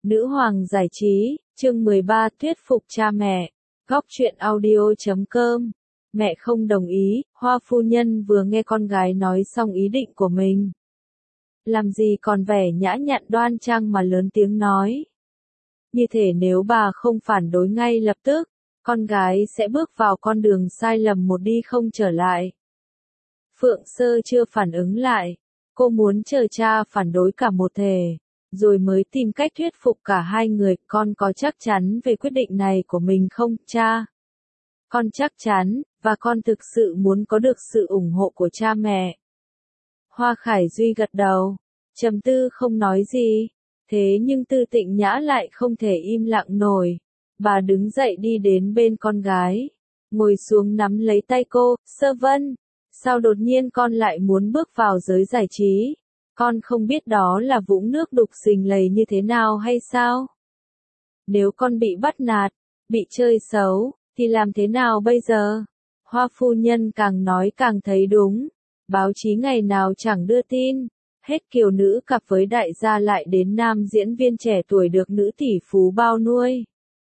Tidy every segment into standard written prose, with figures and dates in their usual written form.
Nữ hoàng giải trí, chương 13 thuyết phục cha mẹ. Góc truyện audio.com. Mẹ không đồng ý, Hoa phu nhân vừa nghe con gái nói xong ý định của mình. Làm gì còn vẻ nhã nhặn đoan trang mà lớn tiếng nói. Như thể nếu bà không phản đối ngay lập tức, con gái sẽ bước vào con đường sai lầm một đi không trở lại. Phượng Sơ chưa phản ứng lại, cô muốn chờ cha phản đối cả một thể, rồi mới tìm cách thuyết phục cả hai người. Con có chắc chắn về quyết định này của mình không, cha? Con chắc chắn, và con thực sự muốn có được sự ủng hộ của cha mẹ. Hoa Khải Duy gật đầu, trầm tư không nói gì. Thế nhưng Tư Tịnh Nhã lại không thể im lặng nổi. Bà đứng dậy đi đến bên con gái, ngồi xuống nắm lấy tay cô. Sơ Vân, sao đột nhiên con lại muốn bước vào giới giải trí? Con không biết đó là vũng nước đục sình lầy như thế nào hay sao? Nếu con bị bắt nạt, bị chơi xấu, thì làm thế nào bây giờ? Hoa phu nhân càng nói càng thấy đúng. Báo chí ngày nào chẳng đưa tin. Hết kiều nữ cặp với đại gia lại đến nam diễn viên trẻ tuổi được nữ tỷ phú bao nuôi.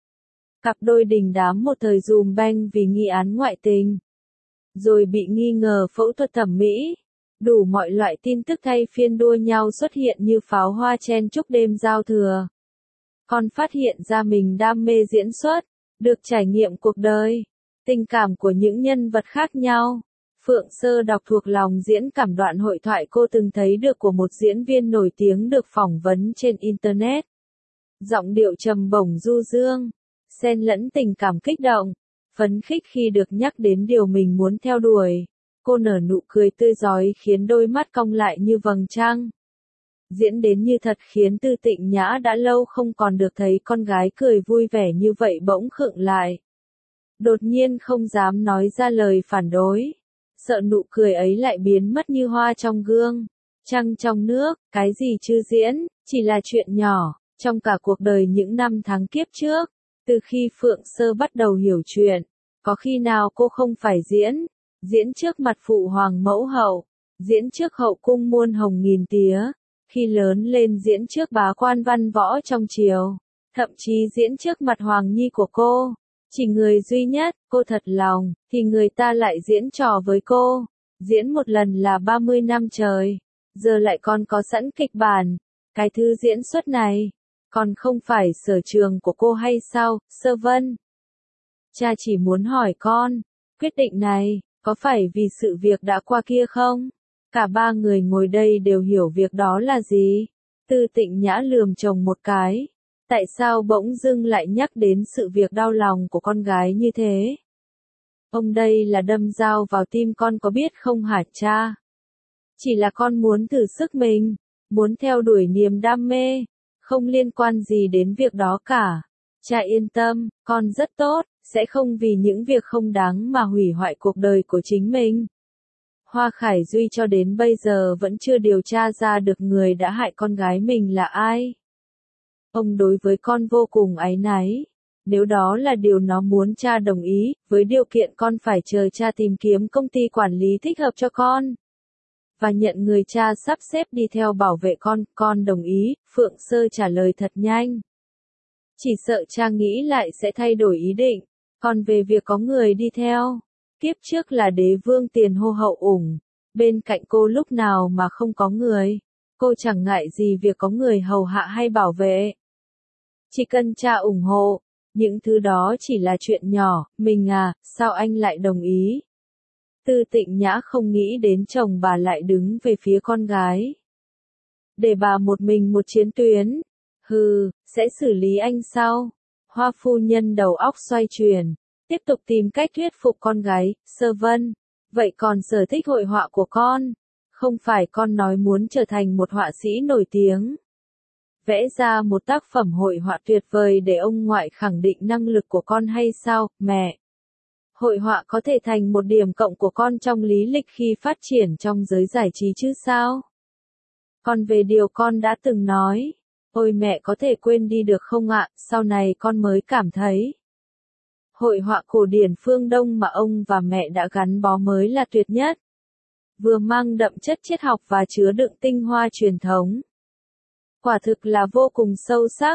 Cặp đôi đình đám một thời dùm beng vì nghi án ngoại tình. Rồi bị nghi ngờ phẫu thuật thẩm mỹ. Đủ mọi loại tin tức thay phiên đua nhau xuất hiện như pháo hoa chen chúc đêm giao thừa. Con phát hiện ra mình đam mê diễn xuất, được trải nghiệm cuộc đời, tình cảm của những nhân vật khác nhau. Phượng Sơ đọc thuộc lòng diễn cảm đoạn hội thoại cô từng thấy được của một diễn viên nổi tiếng được phỏng vấn trên Internet. Giọng điệu trầm bổng du dương, xen lẫn tình cảm kích động, phấn khích khi được nhắc đến điều mình muốn theo đuổi. Cô nở nụ cười tươi rói khiến đôi mắt cong lại như vầng trăng. Diễn đến như thật khiến Tư Tịnh Nhã đã lâu không còn được thấy con gái cười vui vẻ như vậy bỗng khựng lại. Đột nhiên không dám nói ra lời phản đối. Sợ nụ cười ấy lại biến mất như hoa trong gương. Trăng trong nước, cái gì chứ diễn, chỉ là chuyện nhỏ, trong cả cuộc đời những năm tháng kiếp trước. Từ khi Phượng Sơ bắt đầu hiểu chuyện, có khi nào cô không phải diễn? Diễn trước mặt phụ hoàng mẫu hậu, diễn trước hậu cung muôn hồng nghìn tía, khi lớn lên diễn trước bá quan văn võ trong triều, thậm chí diễn trước mặt hoàng nhi của cô. Chỉ người duy nhất, cô thật lòng, thì người ta lại diễn trò với cô. Diễn một lần là 30 năm trời, giờ lại còn có sẵn kịch bản. Cái thứ diễn xuất này, còn không phải sở trường của cô hay sao, Sơ Vân? Cha chỉ muốn hỏi con, quyết định này, có phải vì sự việc đã qua kia không? Cả ba người ngồi đây đều hiểu việc đó là gì. Tư Tịnh Nhã lườm chồng một cái. Tại sao bỗng dưng lại nhắc đến sự việc đau lòng của con gái như thế? Ông đây là đâm dao vào tim con có biết không hả cha? Chỉ là con muốn thử sức mình, muốn theo đuổi niềm đam mê, không liên quan gì đến việc đó cả. Cha yên tâm, con rất tốt, sẽ không vì những việc không đáng mà hủy hoại cuộc đời của chính mình. Hoa Khải Duy cho đến bây giờ vẫn chưa điều tra ra được người đã hại con gái mình là ai. Ông đối với con vô cùng áy náy. Nếu đó là điều nó muốn cha đồng ý, với điều kiện con phải chờ cha tìm kiếm công ty quản lý thích hợp cho con. Và nhận người cha sắp xếp đi theo bảo vệ con đồng ý, Phượng Sơ trả lời thật nhanh. Chỉ sợ cha nghĩ lại sẽ thay đổi ý định. Còn về việc có người đi theo, kiếp trước là đế vương tiền hô hậu ủng, bên cạnh cô lúc nào mà không có người. Cô chẳng ngại gì việc có người hầu hạ hay bảo vệ. Chỉ cần cha ủng hộ, những thứ đó chỉ là chuyện nhỏ. Mình à, sao anh lại đồng ý? Tư Tịnh Nhã không nghĩ đến chồng bà lại đứng về phía con gái. Để bà một mình một chiến tuyến. Hừ, sẽ xử lý anh sau. Hoa phu nhân đầu óc xoay chuyển, tiếp tục tìm cách thuyết phục con gái. Sơ Vân, vậy còn sở thích hội họa của con? Không phải con nói muốn trở thành một họa sĩ nổi tiếng, vẽ ra một tác phẩm hội họa tuyệt vời để ông ngoại khẳng định năng lực của con hay sao, mẹ? Hội họa có thể thành một điểm cộng của con trong lý lịch khi phát triển trong giới giải trí chứ sao? Còn về điều con đã từng nói, ôi mẹ có thể quên đi được không ạ? Sau này con mới cảm thấy hội họa cổ điển phương Đông mà ông và mẹ đã gắn bó mới là tuyệt nhất. Vừa mang đậm chất triết học và chứa đựng tinh hoa truyền thống. Quả thực là vô cùng sâu sắc,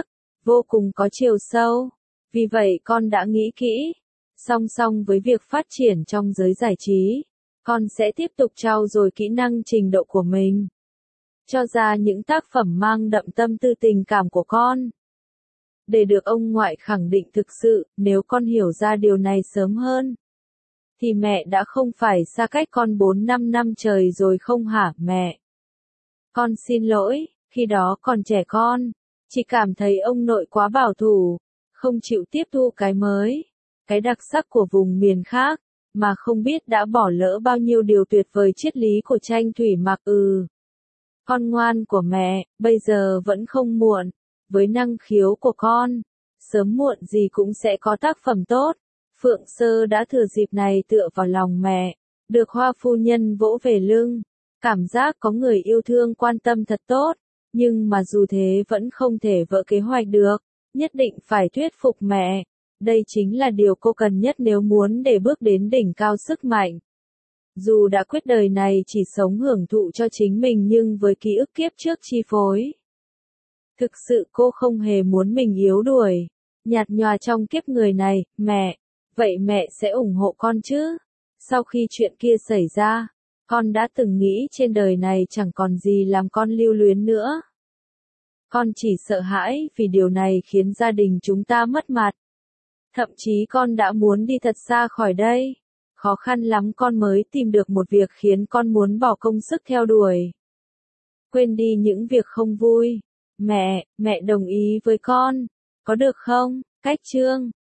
vô cùng có chiều sâu. Vì vậy con đã nghĩ kỹ, song song với việc phát triển trong giới giải trí, con sẽ tiếp tục trau dồi kỹ năng trình độ của mình, cho ra những tác phẩm mang đậm tâm tư tình cảm của con. Để được ông ngoại khẳng định thực sự, nếu con hiểu ra điều này sớm hơn, thì mẹ đã không phải xa cách con 4-5 năm trời rồi không hả mẹ? Con xin lỗi, khi đó còn trẻ con, chỉ cảm thấy ông nội quá bảo thủ, không chịu tiếp thu cái mới, cái đặc sắc của vùng miền khác, mà không biết đã bỏ lỡ bao nhiêu điều tuyệt vời triết lý của tranh thủy mặc. Con ngoan của mẹ, bây giờ vẫn không muộn, với năng khiếu của con, sớm muộn gì cũng sẽ có tác phẩm tốt. Phượng Sơ đã thừa dịp này tựa vào lòng mẹ, được Hoa phu nhân vỗ về lưng, cảm giác có người yêu thương quan tâm thật tốt, nhưng mà dù thế vẫn không thể vỡ kế hoạch được, nhất định phải thuyết phục mẹ. Đây chính là điều cô cần nhất nếu muốn để bước đến đỉnh cao sức mạnh. Dù đã quyết đời này chỉ sống hưởng thụ cho chính mình nhưng với ký ức kiếp trước chi phối. Thực sự cô không hề muốn mình yếu đuối, nhạt nhòa trong kiếp người này. Mẹ, vậy mẹ sẽ ủng hộ con chứ? Sau khi chuyện kia xảy ra, con đã từng nghĩ trên đời này chẳng còn gì làm con lưu luyến nữa. Con chỉ sợ hãi vì điều này khiến gia đình chúng ta mất mặt. Thậm chí con đã muốn đi thật xa khỏi đây. Khó khăn lắm con mới tìm được một việc khiến con muốn bỏ công sức theo đuổi. Quên đi những việc không vui. Mẹ đồng ý với con. Có được không? Cách chương